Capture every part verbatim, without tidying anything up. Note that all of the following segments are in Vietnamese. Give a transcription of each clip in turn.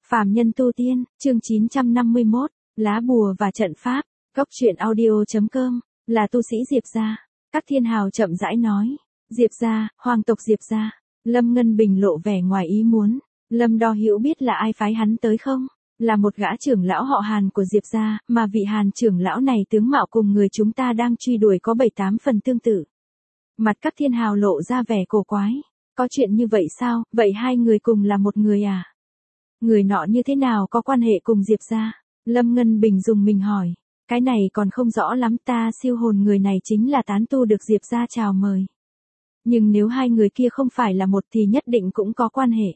Phàm nhân tu tiên, chương chín trăm năm mươi mốt, lá bùa và trận pháp, góc truyện audio.com, là tu sĩ Diệp gia. Các thiên hào chậm rãi nói, Diệp gia, hoàng tộc Diệp gia. Lâm Ngân Bình lộ vẻ ngoài ý muốn, Lâm Đo Hữu biết là ai phái hắn tới không? Là một gã trưởng lão họ Hàn của Diệp gia, mà vị Hàn trưởng lão này tướng mạo cùng người chúng ta đang truy đuổi có bảy tám phần tương tự. Mặt các thiên hào lộ ra vẻ cổ quái, có chuyện như vậy sao, vậy hai người cùng là một người à? Người nọ như thế nào có quan hệ cùng Diệp gia? Lâm Ngân Bình dùng mình hỏi, cái này còn không rõ lắm, ta siêu hồn người này chính là tán tu được Diệp gia chào mời. Nhưng nếu hai người kia không phải là một thì nhất định cũng có quan hệ.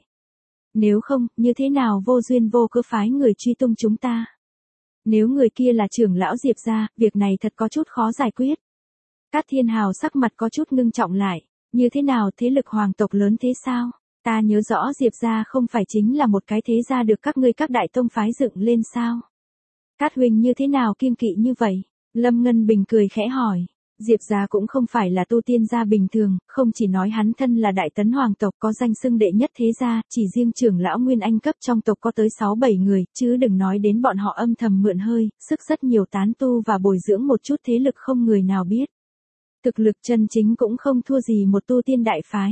Nếu không, như thế nào vô duyên vô cớ phái người truy tung chúng ta? Nếu người kia là trưởng lão Diệp gia, việc này thật có chút khó giải quyết. Cát Thiên Hào sắc mặt có chút ngưng trọng lại, như thế nào, thế lực hoàng tộc lớn thế sao? Ta nhớ rõ Diệp gia không phải chính là một cái thế gia được các ngươi các đại tông phái dựng lên sao? Cát huynh như thế nào kiêng kỵ như vậy? Lâm Ngân Bình cười khẽ hỏi. Diệp gia cũng không phải là tu tiên gia bình thường, không chỉ nói hắn thân là đại tấn hoàng tộc có danh xưng đệ nhất thế gia, chỉ riêng trưởng lão Nguyên Anh cấp trong tộc có tới sáu bảy người, chứ đừng nói đến bọn họ âm thầm mượn hơi, sức rất nhiều tán tu và bồi dưỡng một chút thế lực không người nào biết. Thực lực chân chính cũng không thua gì một tu tiên đại phái.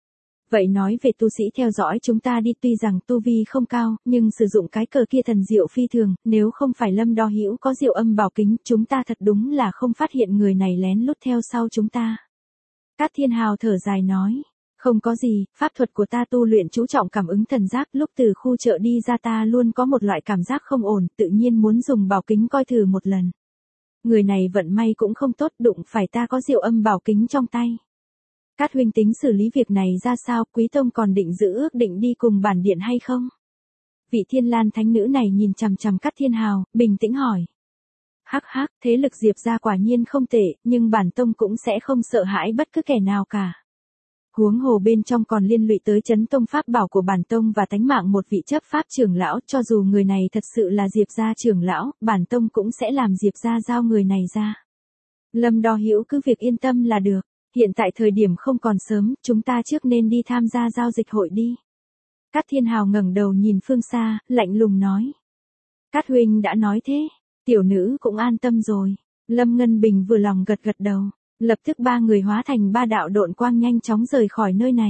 Vậy nói về tu sĩ theo dõi chúng ta đi, tuy rằng tu vi không cao, nhưng sử dụng cái cờ kia thần diệu phi thường, nếu không phải Lâm Đo Hữu có diệu âm bảo kính, chúng ta thật đúng là không phát hiện người này lén lút theo sau chúng ta. Cát Thiên Hào thở dài nói, không có gì, pháp thuật của ta tu luyện chú trọng cảm ứng thần giác, lúc từ khu chợ đi ra ta luôn có một loại cảm giác không ổn, tự nhiên muốn dùng bảo kính coi thử một lần. Người này vận may cũng không tốt, đụng phải ta có diệu âm bảo kính trong tay. Cát huynh tính xử lý việc này ra sao, Quý tông còn định giữ ước định đi cùng bản điện hay không? Vị Thiên Lan thánh nữ này nhìn chằm chằm Cát Thiên Hào, bình tĩnh hỏi. Hắc hắc, thế lực Diệp gia quả nhiên không tệ, nhưng bản tông cũng sẽ không sợ hãi bất cứ kẻ nào cả. Huống hồ bên trong còn liên lụy tới chấn tông pháp bảo của bản tông và tánh mạng một vị chấp pháp trưởng lão, cho dù người này thật sự là Diệp gia trưởng lão, bản tông cũng sẽ làm Diệp gia giao người này ra. Lâm Đo Hữu cứ việc yên tâm là được. Hiện tại thời điểm không còn sớm, chúng ta trước nên đi tham gia giao dịch hội đi. Cát Thiên Hào ngẩng đầu nhìn phương xa, lạnh lùng nói. Cát huynh đã nói thế, tiểu nữ cũng an tâm rồi. Lâm Ngân Bình vừa lòng gật gật đầu, lập tức ba người hóa thành ba đạo độn quang nhanh chóng rời khỏi nơi này.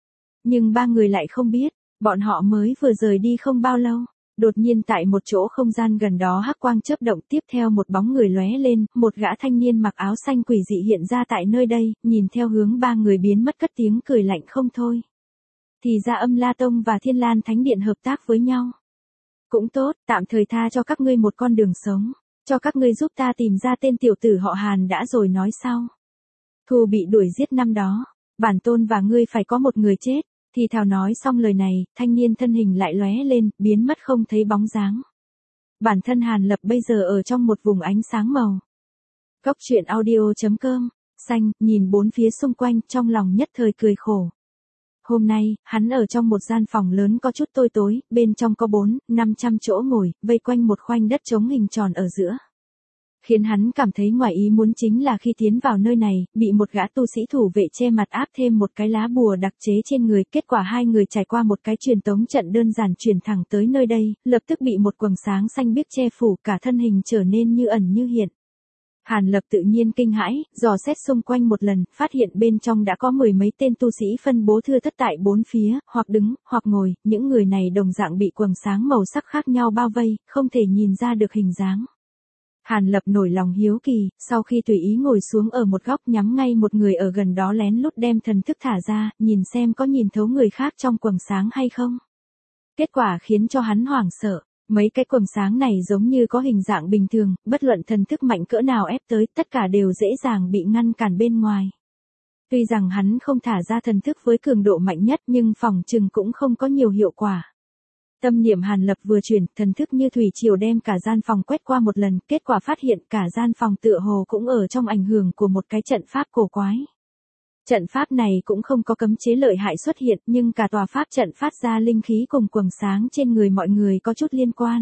Nhưng ba người lại không biết, bọn họ mới vừa rời đi không bao lâu. Đột nhiên tại một chỗ không gian gần đó hắc quang chớp động, tiếp theo một bóng người lóe lên, một gã thanh niên mặc áo xanh quỷ dị hiện ra tại nơi đây, nhìn theo hướng ba người biến mất cất tiếng cười lạnh không thôi. Thì ra Âm La Tông và Thiên Lan Thánh Điện hợp tác với nhau. Cũng tốt, tạm thời tha cho các ngươi một con đường sống, cho các ngươi giúp ta tìm ra tên tiểu tử họ Hàn đã rồi nói sau. Thù bị đuổi giết năm đó, bản tôn và ngươi phải có một người chết. Thì thào nói xong lời này, thanh niên thân hình lại lóe lên, biến mất không thấy bóng dáng. Bản thân Hàn Lập bây giờ ở trong một vùng ánh sáng màu. Góc truyện audio.com, xanh, nhìn bốn phía xung quanh, trong lòng nhất thời cười khổ. Hôm nay, hắn ở trong một gian phòng lớn có chút tối tối, bên trong có bốn, năm trăm chỗ ngồi, vây quanh một khoanh đất trống hình tròn ở giữa. Khiến hắn cảm thấy ngoài ý muốn chính là khi tiến vào nơi này, bị một gã tu sĩ thủ vệ che mặt áp thêm một cái lá bùa đặc chế trên người, kết quả hai người trải qua một cái truyền tống trận đơn giản truyền thẳng tới nơi đây, lập tức bị một quầng sáng xanh biếc che phủ, cả thân hình trở nên như ẩn như hiện. Hàn Lập tự nhiên kinh hãi, dò xét xung quanh một lần, phát hiện bên trong đã có mười mấy tên tu sĩ phân bố thưa thất tại bốn phía, hoặc đứng, hoặc ngồi, những người này đồng dạng bị quầng sáng màu sắc khác nhau bao vây, không thể nhìn ra được hình dáng. Hàn Lập nổi lòng hiếu kỳ, sau khi tùy ý ngồi xuống ở một góc nhắm ngay một người ở gần đó lén lút đem thần thức thả ra, nhìn xem có nhìn thấu người khác trong quầng sáng hay không. Kết quả khiến cho hắn hoảng sợ, mấy cái quầng sáng này giống như có hình dạng bình thường, bất luận thần thức mạnh cỡ nào ép tới, tất cả đều dễ dàng bị ngăn cản bên ngoài. Tuy rằng hắn không thả ra thần thức với cường độ mạnh nhất nhưng phòng trừng cũng không có nhiều hiệu quả. Tâm niệm Hàn Lập vừa chuyển, thần thức như thủy triều đem cả gian phòng quét qua một lần, kết quả phát hiện cả gian phòng tựa hồ cũng ở trong ảnh hưởng của một cái trận pháp cổ quái. Trận pháp này cũng không có cấm chế lợi hại xuất hiện, nhưng cả tòa pháp trận phát ra linh khí cùng quầng sáng trên người mọi người có chút liên quan.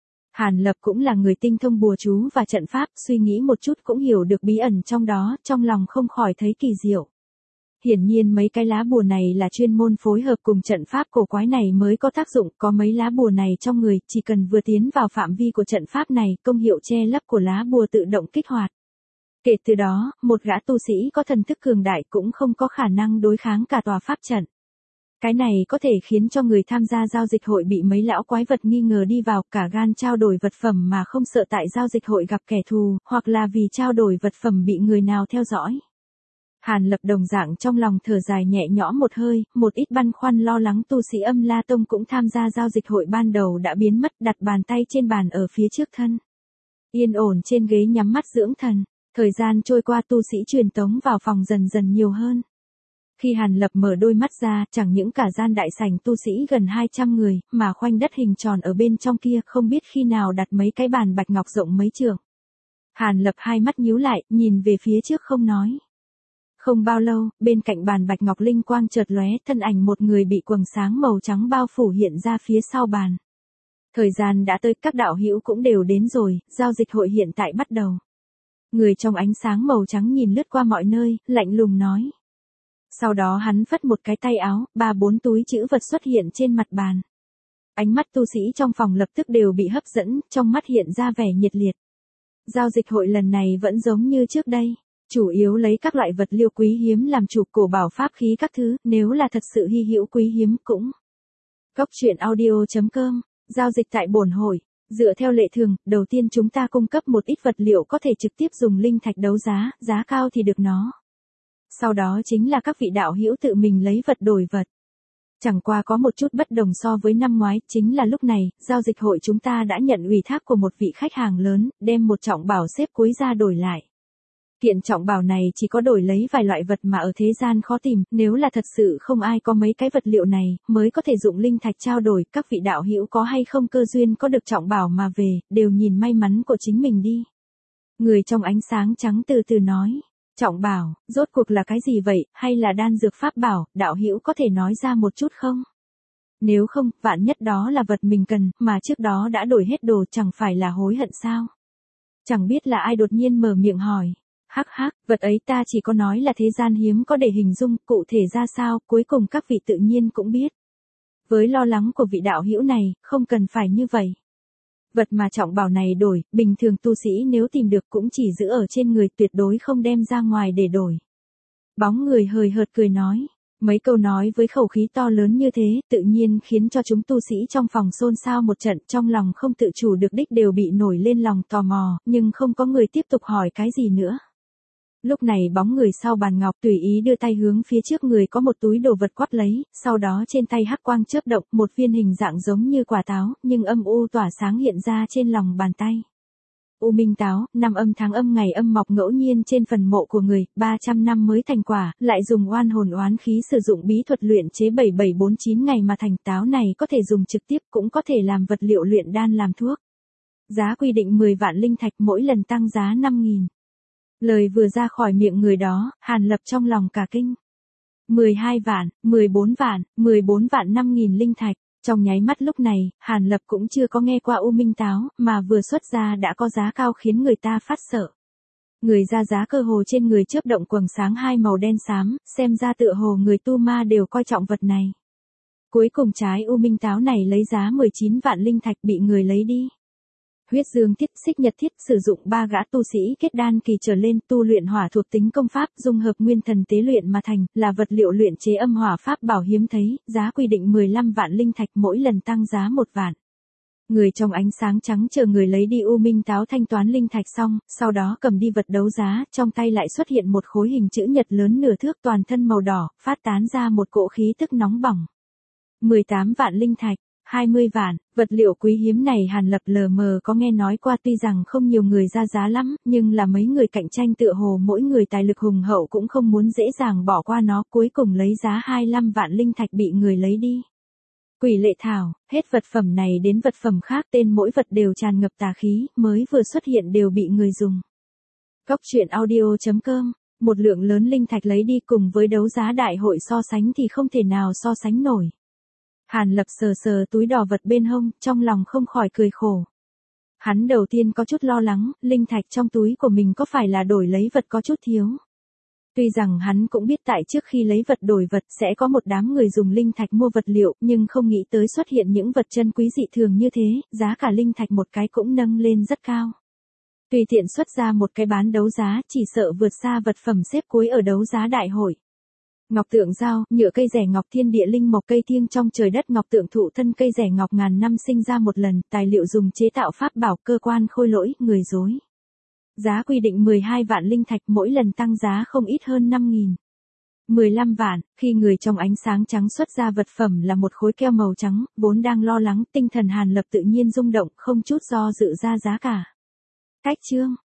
Hàn Lập cũng là người tinh thông bùa chú và trận pháp, suy nghĩ một chút cũng hiểu được bí ẩn trong đó, trong lòng không khỏi thấy kỳ diệu. hiển nhiên mấy cái lá bùa này là chuyên môn phối hợp cùng trận pháp cổ quái này mới có tác dụng, có mấy lá bùa này trong người, chỉ cần vừa tiến vào phạm vi của trận pháp này, công hiệu che lấp của lá bùa tự động kích hoạt. Kể từ đó, một gã tu sĩ có thần thức cường đại cũng không có khả năng đối kháng cả tòa pháp trận. Cái này có thể khiến cho người tham gia giao dịch hội bị mấy lão quái vật nghi ngờ đi vào, cả gan trao đổi vật phẩm mà không sợ tại giao dịch hội gặp kẻ thù, hoặc là vì trao đổi vật phẩm bị người nào theo dõi. Hàn Lập đồng dạng trong lòng thở dài nhẹ nhõm một hơi, một ít băn khoăn lo lắng tu sĩ Âm La Tông cũng tham gia giao dịch hội ban đầu đã biến mất, đặt bàn tay trên bàn ở phía trước thân. Yên ổn trên ghế nhắm mắt dưỡng thần, thời gian trôi qua tu sĩ truyền tống vào phòng dần dần nhiều hơn. Khi Hàn Lập mở đôi mắt ra, chẳng những cả gian đại sảnh tu sĩ gần hai trăm người, mà khoanh đất hình tròn ở bên trong kia không biết khi nào đặt mấy cái bàn bạch ngọc rộng mấy trượng. Hàn Lập hai mắt nhíu lại, nhìn về phía trước không nói. Không bao lâu, bên cạnh bàn bạch ngọc linh quang chợt lóe, thân ảnh một người bị quầng sáng màu trắng bao phủ hiện ra phía sau bàn. Thời gian đã tới, các đạo hữu cũng đều đến rồi, giao dịch hội hiện tại bắt đầu. Người trong ánh sáng màu trắng nhìn lướt qua mọi nơi, lạnh lùng nói. Sau đó hắn phất một cái tay áo, ba bốn túi trữ vật xuất hiện trên mặt bàn. Ánh mắt tu sĩ trong phòng lập tức đều bị hấp dẫn, trong mắt hiện ra vẻ nhiệt liệt. Giao dịch hội lần này vẫn giống như trước đây, chủ yếu lấy các loại vật liệu quý hiếm làm chủ, cổ bảo pháp khí các thứ, nếu là thật sự hy hữu quý hiếm cũng. Góc truyện audio chấm com, giao dịch tại bổn hội. Dựa theo lệ thường, đầu tiên chúng ta cung cấp một ít vật liệu có thể trực tiếp dùng linh thạch đấu giá, giá cao thì được nó. Sau đó chính là các vị đạo hữu tự mình lấy vật đổi vật. Chẳng qua có một chút bất đồng so với năm ngoái, chính là lúc này, giao dịch hội chúng ta đã nhận ủy thác của một vị khách hàng lớn, đem một trọng bảo xếp cuối ra đổi lại. Kiện trọng bảo này chỉ có đổi lấy vài loại vật mà ở thế gian khó tìm, nếu là thật sự không ai có mấy cái vật liệu này, mới có thể dụng linh thạch trao đổi, các vị đạo hữu có hay không cơ duyên có được trọng bảo mà về, đều nhìn may mắn của chính mình đi. Người trong ánh sáng trắng từ từ nói, trọng bảo, rốt cuộc là cái gì vậy, hay là đan dược pháp bảo, đạo hữu có thể nói ra một chút không? Nếu không, vạn nhất đó là vật mình cần, mà trước đó đã đổi hết đồ, chẳng phải là hối hận sao? Chẳng biết là ai đột nhiên mở miệng hỏi. Hắc hắc, vật ấy ta chỉ có nói là thế gian hiếm có để hình dung, cụ thể ra sao, cuối cùng các vị tự nhiên cũng biết. Với lo lắng của vị đạo hữu này, không cần phải như vậy. Vật mà trọng bảo này đổi, bình thường tu sĩ nếu tìm được cũng chỉ giữ ở trên người, tuyệt đối không đem ra ngoài để đổi. Bóng người hời hợt cười nói. Mấy câu nói với khẩu khí to lớn như thế, tự nhiên khiến cho chúng tu sĩ trong phòng xôn xao một trận, trong lòng không tự chủ được đích đều bị nổi lên lòng tò mò, nhưng không có người tiếp tục hỏi cái gì nữa. Lúc này bóng người sau bàn ngọc tùy ý đưa tay hướng phía trước người có một túi đồ vật quát lấy, sau đó trên tay hắc quang chớp động, một viên hình dạng giống như quả táo, nhưng âm u tỏa sáng hiện ra trên lòng bàn tay. U minh táo, năm âm tháng âm ngày âm mọc ngẫu nhiên trên phần mộ của người, ba trăm năm mới thành quả, lại dùng oan hồn oán khí sử dụng bí thuật luyện chế bảy bảy bốn chín ngày mà thành. Táo này có thể dùng trực tiếp, cũng có thể làm vật liệu luyện đan làm thuốc. Giá quy định mười vạn linh thạch, mỗi lần tăng giá năm nghìn. Lời vừa ra khỏi miệng người đó, Hàn Lập trong lòng cả kinh. mười hai vạn, mười bốn vạn, mười bốn vạn năm nghìn linh thạch. Trong nháy mắt lúc này, Hàn Lập cũng chưa có nghe qua u minh táo, mà vừa xuất ra đã có giá cao khiến người ta phát sợ. Người ra giá cơ hồ trên người chớp động quầng sáng hai màu đen xám, xem ra tựa hồ người tu ma đều coi trọng vật này. Cuối cùng trái u minh táo này lấy giá mười chín vạn linh thạch bị người lấy đi. Huyết dương thiết, xích nhật thiết, sử dụng ba gã tu sĩ kết đan kỳ trở lên, tu luyện hỏa thuộc tính công pháp, dung hợp nguyên thần tế luyện mà thành, là vật liệu luyện chế âm hỏa pháp bảo hiếm thấy, giá quy định mười lăm vạn linh thạch, mỗi lần tăng giá một vạn. Người trong ánh sáng trắng chờ người lấy đi u minh táo thanh toán linh thạch xong, sau đó cầm đi vật đấu giá, trong tay lại xuất hiện một khối hình chữ nhật lớn nửa thước toàn thân màu đỏ, phát tán ra một cỗ khí tức nóng bỏng. mười tám vạn linh thạch. hai mươi vạn, vật liệu quý hiếm này Hàn Lập lờ mờ có nghe nói qua, tuy rằng không nhiều người ra giá lắm, nhưng là mấy người cạnh tranh tựa hồ mỗi người tài lực hùng hậu cũng không muốn dễ dàng bỏ qua nó, cuối cùng lấy giá hai mươi lăm vạn linh thạch bị người lấy đi. Quỷ lệ thảo, hết vật phẩm này đến vật phẩm khác, tên mỗi vật đều tràn ngập tà khí, mới vừa xuất hiện đều bị người dùng. Góc truyện audio chấm com, một lượng lớn linh thạch lấy đi cùng với đấu giá đại hội so sánh thì không thể nào so sánh nổi. Hàn Lập sờ sờ túi đỏ vật bên hông, trong lòng không khỏi cười khổ. Hắn đầu tiên có chút lo lắng, linh thạch trong túi của mình có phải là đổi lấy vật có chút thiếu. Tuy rằng hắn cũng biết tại trước khi lấy vật đổi vật sẽ có một đám người dùng linh thạch mua vật liệu, nhưng không nghĩ tới xuất hiện những vật chân quý dị thường như thế, giá cả linh thạch một cái cũng nâng lên rất cao. Tùy tiện xuất ra một cái bán đấu giá, chỉ sợ vượt xa vật phẩm xếp cuối ở đấu giá đại hội. Ngọc tượng dao, nhựa cây rẻ ngọc thiên địa linh mộc cây thiêng trong trời đất ngọc tượng thụ thân cây rẻ ngọc ngàn năm sinh ra một lần, tài liệu dùng chế tạo pháp bảo cơ quan khôi lỗi, người dối. Giá quy định mười hai vạn linh thạch, mỗi lần tăng giá không ít hơn năm nghìn. mười lăm vạn, khi người trong ánh sáng trắng xuất ra vật phẩm là một khối keo màu trắng, vốn đang lo lắng, tinh thần Hàn Lập tự nhiên rung động, không chút do dự ra giá cả. Cách chương